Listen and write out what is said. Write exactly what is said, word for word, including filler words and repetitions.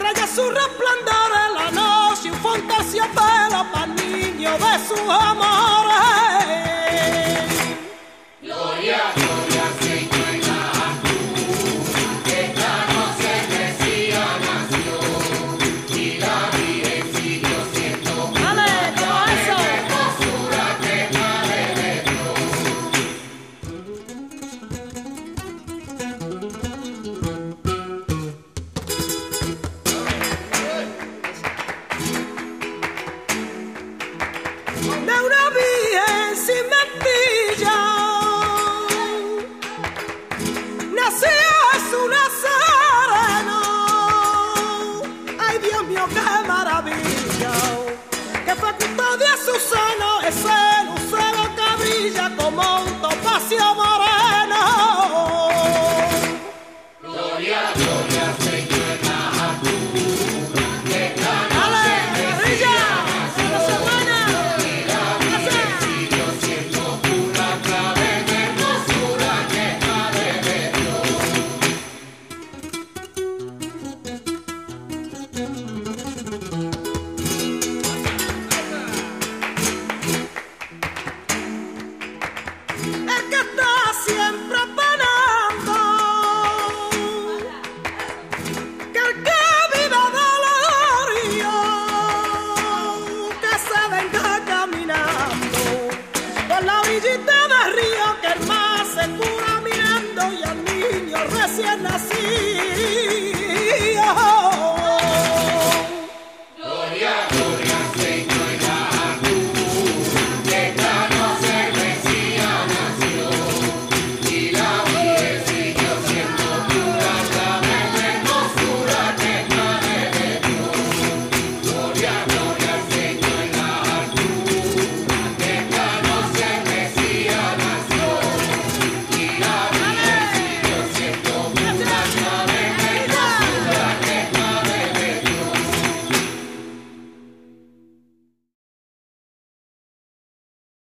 estrella su resplandor en la noche, un fantasía vela para niño de sus amores. Gloria, gloria, Señor, en la altura, esta noche el Mesías nació, y la Virgen siguió siendo ¡Ale, como eso! hermosura que Madre de Dios. De una virgen sin mentilla nació Jesús Nazareno. Ay, Dios mío, que